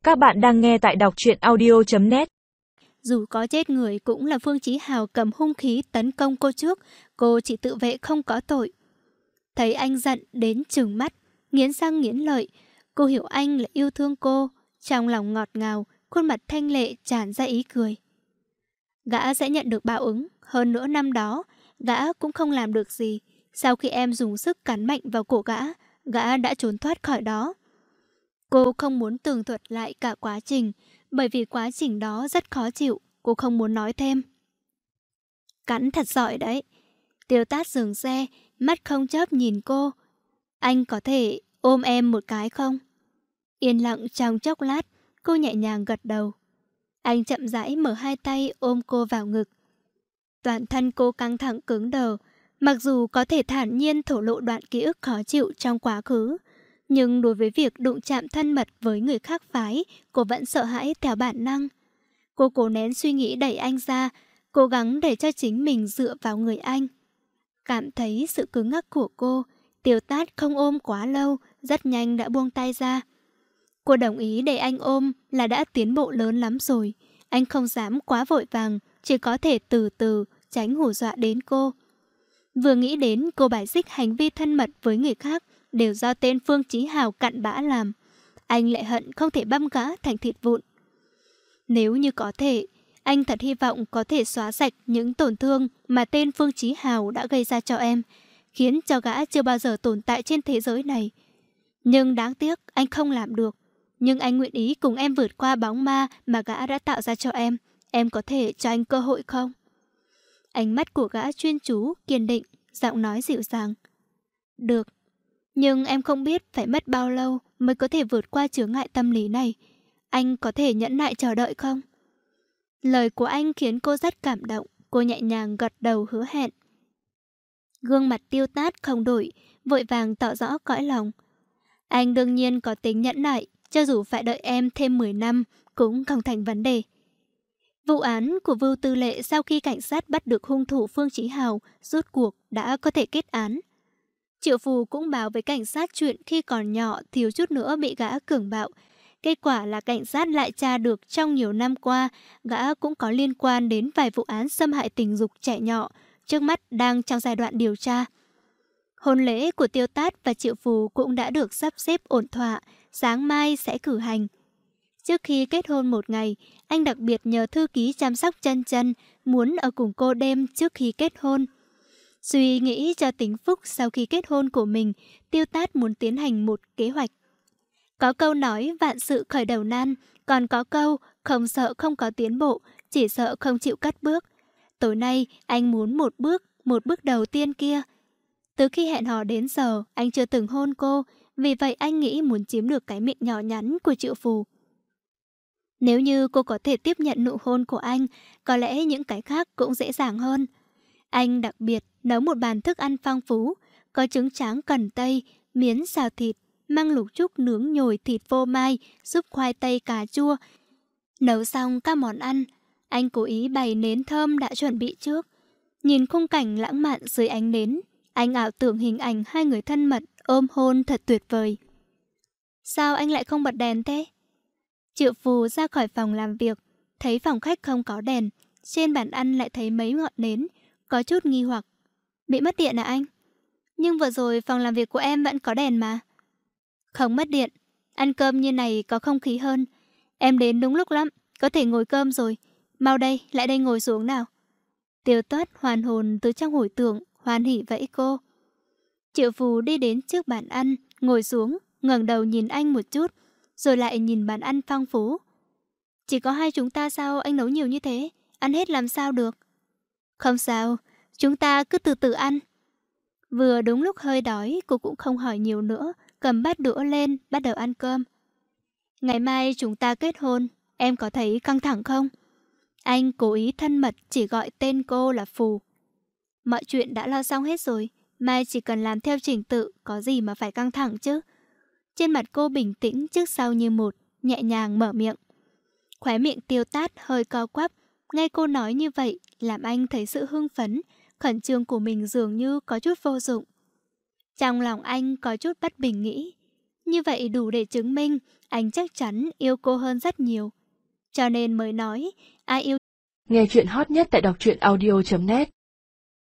Các bạn đang nghe tại đọc truyện audio.net. Dù có chết người cũng là Phương Chí Hào cầm hung khí tấn công cô trước, cô chỉ tự vệ không có tội. Thấy anh giận đến trừng mắt, nghiến răng nghiến lợi, cô hiểu anh là yêu thương cô, trong lòng ngọt ngào, khuôn mặt thanh lệ tràn ra ý cười. Gã sẽ nhận được báo ứng, hơn nữa năm đó, gã cũng không làm được gì. Sau khi em dùng sức cắn mạnh vào cổ gã, gã đã trốn thoát khỏi đó. Cô không muốn tường thuật lại cả quá trình, bởi vì quá trình đó rất khó chịu, cô không muốn nói thêm. Cắn thật giỏi đấy. Tiêu Tát dừng xe, mắt không chớp nhìn cô. Anh có thể ôm em một cái không? Yên lặng trong chốc lát, cô nhẹ nhàng gật đầu. Anh chậm rãi mở hai tay ôm cô vào ngực. Toàn thân cô căng thẳng cứng đờ, mặc dù có thể thản nhiên thổ lộ đoạn ký ức khó chịu trong quá khứ, nhưng đối với việc đụng chạm thân mật với người khác phái, cô vẫn sợ hãi theo bản năng. Cô cố nén suy nghĩ đẩy anh ra, cố gắng để cho chính mình dựa vào người anh. Cảm thấy sự cứng ngắc của cô, Tiêu Tát không ôm quá lâu, rất nhanh đã buông tay ra. Cô đồng ý để anh ôm là đã tiến bộ lớn lắm rồi. Anh không dám quá vội vàng, chỉ có thể từ từ tránh hù dọa đến cô. Vừa nghĩ đến cô bài xích hành vi thân mật với người khác đều do tên Phương Chí Hào cặn bã làm, anh lại hận không thể băm gã thành thịt vụn. Nếu như có thể, anh thật hy vọng có thể xóa sạch những tổn thương mà tên Phương Chí Hào đã gây ra cho em, khiến cho gã chưa bao giờ tồn tại trên thế giới này. Nhưng đáng tiếc anh không làm được. Nhưng anh nguyện ý cùng em vượt qua bóng ma mà gã đã tạo ra cho em. Em có thể cho anh cơ hội không? Ánh mắt của gã chuyên chú, kiên định, giọng nói dịu dàng. Được, nhưng em không biết phải mất bao lâu mới có thể vượt qua chướng ngại tâm lý này. Anh có thể nhẫn nại chờ đợi không? Lời của anh khiến cô rất cảm động. Cô nhẹ nhàng gật đầu hứa hẹn. Gương mặt Tiêu Tát không đổi, vội vàng tỏ rõ cõi lòng. Anh đương nhiên có tính nhẫn nại, cho dù phải đợi em thêm 10 năm cũng không thành vấn đề. Vụ án của Vưu Tư Lệ sau khi cảnh sát bắt được hung thủ Phương Chí Hào rốt cuộc đã có thể kết án. Triệu Phù cũng báo với cảnh sát chuyện khi còn nhỏ thiếu chút nữa bị gã cường bạo. Kết quả là cảnh sát lại tra được trong nhiều năm qua gã cũng có liên quan đến vài vụ án xâm hại tình dục trẻ nhỏ, trước mắt đang trong giai đoạn điều tra. Hôn lễ của Tiêu Tát và Triệu Phù cũng đã được sắp xếp ổn thỏa, sáng mai sẽ cử hành. Trước khi kết hôn một ngày, anh đặc biệt nhờ thư ký chăm sóc Chân Chân muốn ở cùng cô đêm trước khi kết hôn. Suy nghĩ cho tính phúc sau khi kết hôn của mình, Tiêu Tát muốn tiến hành một kế hoạch. Có câu nói vạn sự khởi đầu nan, còn có câu không sợ không có tiến bộ, chỉ sợ không chịu cất bước. Tối nay anh muốn một bước đầu tiên kia. Từ khi hẹn hò đến giờ, anh chưa từng hôn cô, vì vậy anh nghĩ muốn chiếm được cái miệng nhỏ nhắn của Triệu Phù. Nếu như cô có thể tiếp nhận nụ hôn của anh, có lẽ những cái khác cũng dễ dàng hơn. Anh đặc biệt nấu một bàn thức ăn phong phú, có trứng tráng cần tây, miến xào thịt, măng lục trúc nướng nhồi thịt phô mai, súp khoai tây cà chua. Nấu xong các món ăn, anh cố ý bày nến thơm đã chuẩn bị trước. Nhìn khung cảnh lãng mạn dưới ánh nến, anh ảo tưởng hình ảnh hai người thân mật ôm hôn thật tuyệt vời. Sao anh lại không bật đèn thế? Triệu Phù ra khỏi phòng làm việc, thấy phòng khách không có đèn, trên bàn ăn lại thấy mấy ngọn nến, có chút nghi hoặc. Bị mất điện à anh? Nhưng vừa rồi phòng làm việc của em vẫn có đèn mà. Không mất điện, ăn cơm như này có không khí hơn. Em đến đúng lúc lắm, có thể ngồi cơm rồi. Mau đây, lại đây ngồi xuống nào. Tiêu Tát hoàn hồn từ trong hồi tưởng, hoan hỉ vẫy cô. Triệu Phù đi đến trước bàn ăn, ngồi xuống, ngẩng đầu nhìn anh một chút, rồi lại nhìn bàn ăn phong phú. Chỉ có hai chúng ta sao anh nấu nhiều như thế? Ăn hết làm sao được? Không sao, chúng ta cứ từ từ ăn. Vừa đúng lúc hơi đói, cô cũng không hỏi nhiều nữa, cầm bát đũa lên, bắt đầu ăn cơm. Ngày mai chúng ta kết hôn, em có thấy căng thẳng không? Anh cố ý thân mật chỉ gọi tên cô là Phù. Mọi chuyện đã lo xong hết rồi, mai chỉ cần làm theo trình tự, có gì mà phải căng thẳng chứ? Trên mặt cô bình tĩnh trước sau như một, nhẹ nhàng mở miệng. Khóe miệng Tiêu Tát hơi co quắp, nghe cô nói như vậy làm anh thấy sự hưng phấn, khẩn trương của mình dường như có chút vô dụng. Trong lòng anh có chút bất bình nghĩ, như vậy đủ để chứng minh anh chắc chắn yêu cô hơn rất nhiều. Cho nên mới nói, ai yêu. Nghe chuyện hot nhất tại đọc truyện audio.net